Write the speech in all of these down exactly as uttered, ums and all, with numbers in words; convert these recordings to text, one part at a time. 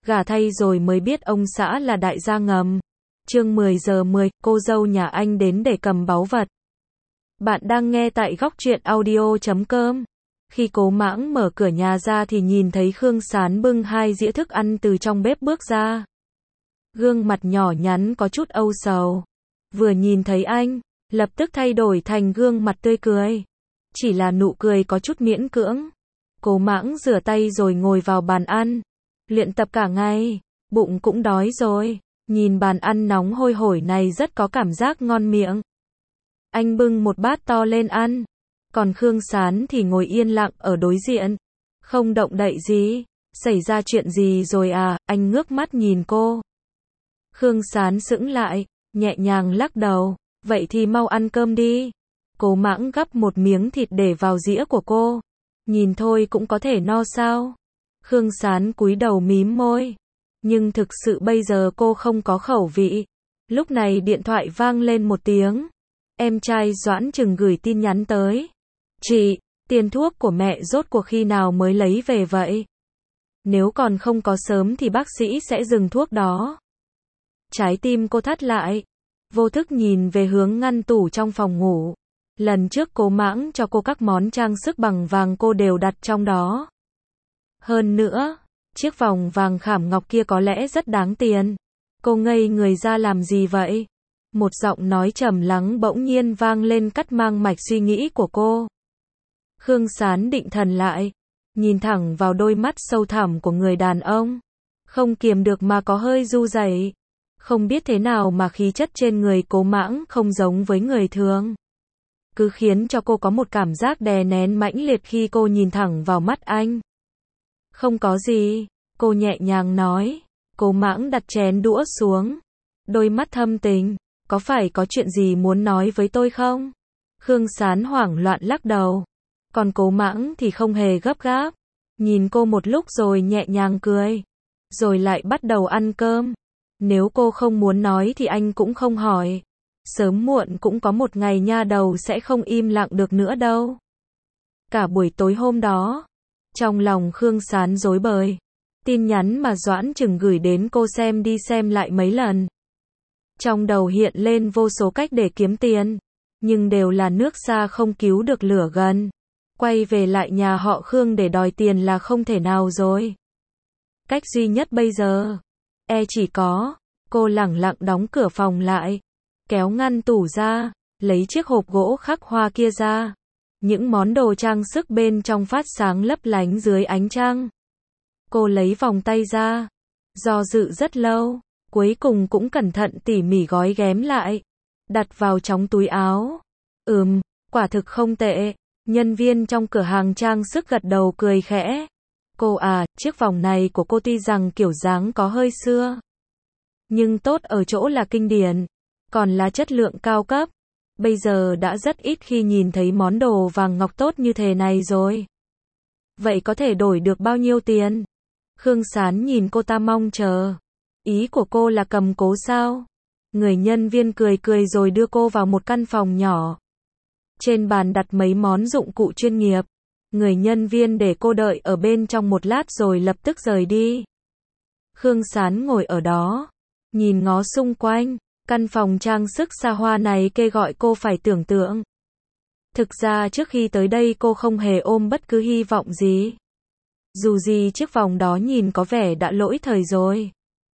gả thay rồi mới biết ông xã là đại gia ngầm. Chương mười giờ mười, cô dâu nhà anh đến để cầm báu vật. Bạn đang nghe tại góc truyện audio chấm com. Khi Cố Mãng mở cửa nhà ra thì nhìn thấy Khương Sán bưng hai dĩa thức ăn từ trong bếp bước ra. Gương mặt nhỏ nhắn có chút âu sầu. Vừa nhìn thấy anh, lập tức thay đổi thành gương mặt tươi cười. Chỉ là nụ cười có chút miễn cưỡng. Cố Mãng rửa tay rồi ngồi vào bàn ăn. Luyện tập cả ngày, bụng cũng đói rồi. Nhìn bàn ăn nóng hôi hổi này rất có cảm giác ngon miệng. Anh bưng một bát to lên ăn. Còn Khương Sán thì ngồi yên lặng ở đối diện. Không động đậy gì. Xảy ra chuyện gì rồi à? Anh ngước mắt nhìn cô. Khương Sán sững lại, nhẹ nhàng lắc đầu. Vậy thì mau ăn cơm đi. Cố Mãng gắp một miếng thịt để vào dĩa của cô. Nhìn thôi cũng có thể no sao? Khương Sán cúi đầu mím môi. Nhưng thực sự bây giờ cô không có khẩu vị. Lúc này điện thoại vang lên một tiếng. Em trai Doãn Trừng gửi tin nhắn tới. Chị, tiền thuốc của mẹ rốt cuộc khi nào mới lấy về vậy? Nếu còn không có sớm thì bác sĩ sẽ dừng thuốc đó. Trái tim cô thắt lại. Vô thức nhìn về hướng ngăn tủ trong phòng ngủ. Lần trước Cố Mãng cho cô các món trang sức bằng vàng cô đều đặt trong đó. Hơn nữa, chiếc vòng vàng khảm ngọc kia có lẽ rất đáng tiền. Cô ngây người ra làm gì vậy? Một giọng nói trầm lắng bỗng nhiên vang lên cắt mang mạch suy nghĩ của cô. Khương Sán định thần lại, nhìn thẳng vào đôi mắt sâu thẳm của người đàn ông. Không kiềm được mà có hơi ru rẩy. Không biết thế nào mà khí chất trên người Cố Mãng không giống với người thường. Cứ khiến cho cô có một cảm giác đè nén mãnh liệt khi cô nhìn thẳng vào mắt anh. Không có gì, cô nhẹ nhàng nói. Cố Mãng đặt chén đũa xuống. Đôi mắt thâm tình. Có phải có chuyện gì muốn nói với tôi không? Khương Sán hoảng loạn lắc đầu. Còn Cố Mãng thì không hề gấp gáp. Nhìn cô một lúc rồi nhẹ nhàng cười. Rồi lại bắt đầu ăn cơm. Nếu cô không muốn nói thì anh cũng không hỏi. Sớm muộn cũng có một ngày nha đầu sẽ không im lặng được nữa đâu. Cả buổi tối hôm đó, trong lòng Khương Sán rối bời. Tin nhắn mà Doãn Trừng gửi đến cô xem đi xem lại mấy lần. Trong đầu hiện lên vô số cách để kiếm tiền. Nhưng đều là nước xa không cứu được lửa gần. Quay về lại nhà họ Khương để đòi tiền là không thể nào rồi. Cách duy nhất bây giờ, e chỉ có, cô lẳng lặng đóng cửa phòng lại. Kéo ngăn tủ ra, lấy chiếc hộp gỗ khắc hoa kia ra. Những món đồ trang sức bên trong phát sáng lấp lánh dưới ánh trăng. Cô lấy vòng tay ra, do dự rất lâu, cuối cùng cũng cẩn thận tỉ mỉ gói ghém lại, đặt vào trong túi áo. Ừm, quả thực không tệ. Nhân viên trong cửa hàng trang sức gật đầu cười khẽ. Cô à, chiếc vòng này của cô tuy rằng kiểu dáng có hơi xưa, nhưng tốt ở chỗ là kinh điển, còn là chất lượng cao cấp. Bây giờ đã rất ít khi nhìn thấy món đồ vàng ngọc tốt như thế này rồi. Vậy có thể đổi được bao nhiêu tiền? Khương Sán nhìn cô ta mong chờ. Ý của cô là cầm cố sao? Người nhân viên cười cười rồi đưa cô vào một căn phòng nhỏ. Trên bàn đặt mấy món dụng cụ chuyên nghiệp. Người nhân viên để cô đợi ở bên trong một lát rồi lập tức rời đi. Khương Sán ngồi ở đó, nhìn ngó xung quanh. Căn phòng trang sức xa hoa này kêu gọi cô phải tưởng tượng. Thực ra trước khi tới đây cô không hề ôm bất cứ hy vọng gì. Dù gì chiếc vòng đó nhìn có vẻ đã lỗi thời rồi.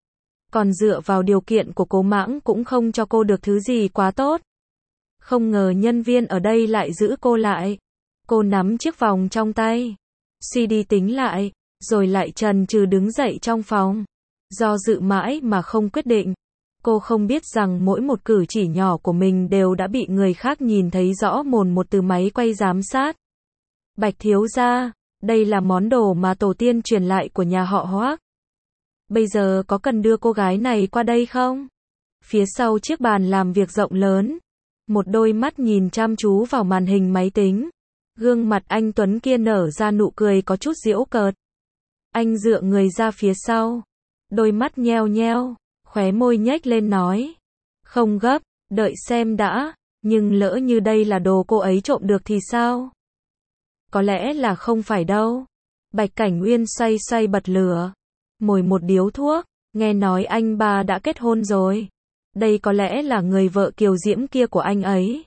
Còn dựa vào điều kiện của Cố Mãng cũng không cho cô được thứ gì quá tốt. Không ngờ nhân viên ở đây lại giữ cô lại. Cô nắm chiếc vòng trong tay, suy đi tính lại, rồi lại chần chừ đứng dậy trong phòng. Do dự mãi mà không quyết định. Cô không biết rằng mỗi một cử chỉ nhỏ của mình đều đã bị người khác nhìn thấy rõ mồn một từ máy quay giám sát. Bạch thiếu gia, đây là món đồ mà tổ tiên truyền lại của nhà họ Hoác. Bây giờ có cần đưa cô gái này qua đây không? Phía sau chiếc bàn làm việc rộng lớn, một đôi mắt nhìn chăm chú vào màn hình máy tính. Gương mặt anh Tuấn kia nở ra nụ cười có chút giễu cợt. Anh dựa người ra phía sau, đôi mắt nheo nheo. Khóe môi nhếch lên nói. Không gấp, đợi xem đã, nhưng lỡ như đây là đồ cô ấy trộm được thì sao? Có lẽ là không phải đâu. Bạch Cảnh Uyên xoay xoay bật lửa. mồi một điếu thuốc, nghe nói anh ba đã kết hôn rồi. Đây có lẽ là người vợ kiều diễm kia của anh ấy.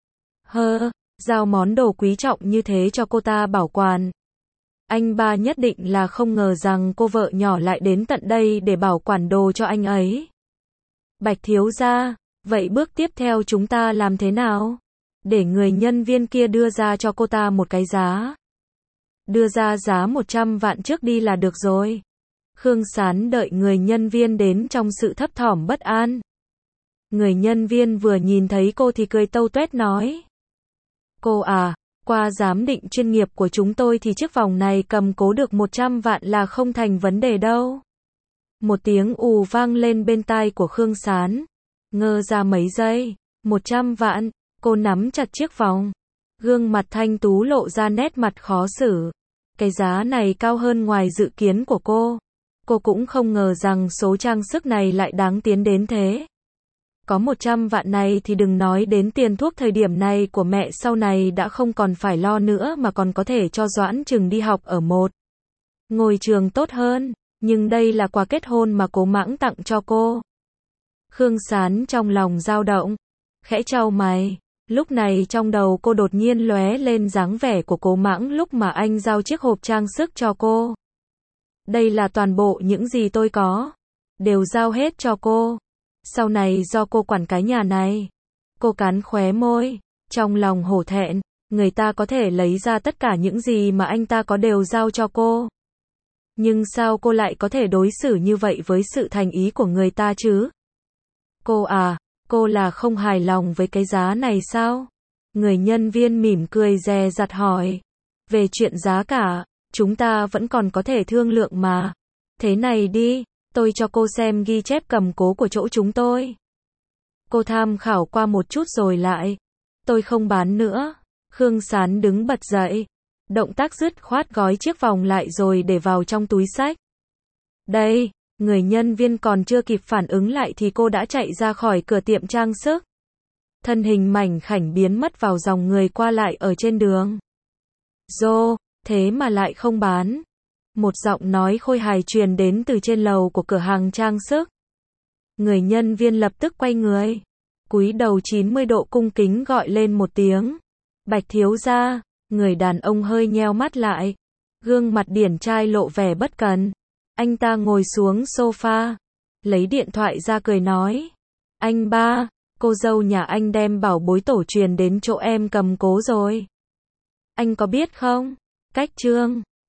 Hơ, giao món đồ quý trọng như thế cho cô ta bảo quản. Anh ba nhất định là không ngờ rằng cô vợ nhỏ lại đến tận đây để bảo quản đồ cho anh ấy. Bạch thiếu gia, vậy bước tiếp theo chúng ta làm thế nào? Để người nhân viên kia đưa ra cho cô ta một cái giá. Đưa ra giá một trăm vạn trước đi là được rồi. Khương Sán đợi người nhân viên đến trong sự thấp thỏm bất an. Người nhân viên vừa nhìn thấy cô thì cười tâu tuét nói. Cô à, qua giám định chuyên nghiệp của chúng tôi thì chiếc vòng này cầm cố được một trăm vạn là không thành vấn đề đâu. Một tiếng ù vang lên bên tai của Khương Sán. Ngơ ra mấy giây. một trăm vạn, cô nắm chặt chiếc vòng. Gương mặt thanh tú lộ ra nét mặt khó xử. Cái giá này cao hơn ngoài dự kiến của cô. Cô cũng không ngờ rằng số trang sức này lại đáng tiến đến thế. Có một trăm vạn này thì đừng nói đến tiền thuốc thời điểm này của mẹ sau này đã không còn phải lo nữa mà còn có thể cho Doãn Trừng đi học ở một ngôi trường tốt hơn. Nhưng đây là quà kết hôn mà Cố Mãng tặng cho cô. Khương Sán trong lòng dao động, khẽ chau mày. Lúc này trong đầu cô đột nhiên lóe lên dáng vẻ của Cố Mãng lúc mà anh giao chiếc hộp trang sức cho cô. Đây là toàn bộ những gì tôi có. Đều giao hết cho cô. Sau này do cô quản cái nhà này. Cô cắn khóe môi, trong lòng hổ thẹn, người ta có thể lấy ra tất cả những gì mà anh ta có đều giao cho cô. Nhưng sao cô lại có thể đối xử như vậy với sự thành ý của người ta chứ? Cô à, cô là không hài lòng với cái giá này sao? Người nhân viên mỉm cười dè dặt hỏi. Về chuyện giá cả, chúng ta vẫn còn có thể thương lượng mà. Thế này đi, tôi cho cô xem ghi chép cầm cố của chỗ chúng tôi. Cô tham khảo qua một chút rồi lại. Tôi không bán nữa. Khương Sán đứng bật dậy. Động tác dứt khoát gói chiếc vòng lại rồi để vào trong túi xách. Đây, người nhân viên còn chưa kịp phản ứng lại thì cô đã chạy ra khỏi cửa tiệm trang sức. Thân hình mảnh khảnh biến mất vào dòng người qua lại ở trên đường. Dô, thế mà lại không bán. Một giọng nói khôi hài truyền đến từ trên lầu của cửa hàng trang sức. Người nhân viên lập tức quay người. Cúi đầu chín mươi độ cung kính gọi lên một tiếng. Bạch thiếu gia. Người đàn ông hơi nheo mắt lại. Gương mặt điển trai lộ vẻ bất cần. Anh ta ngồi xuống sofa. Lấy điện thoại ra cười nói. Anh ba, cô dâu nhà anh đem bảo bối tổ truyền đến chỗ em cầm cố rồi. Anh có biết không? Cách trương.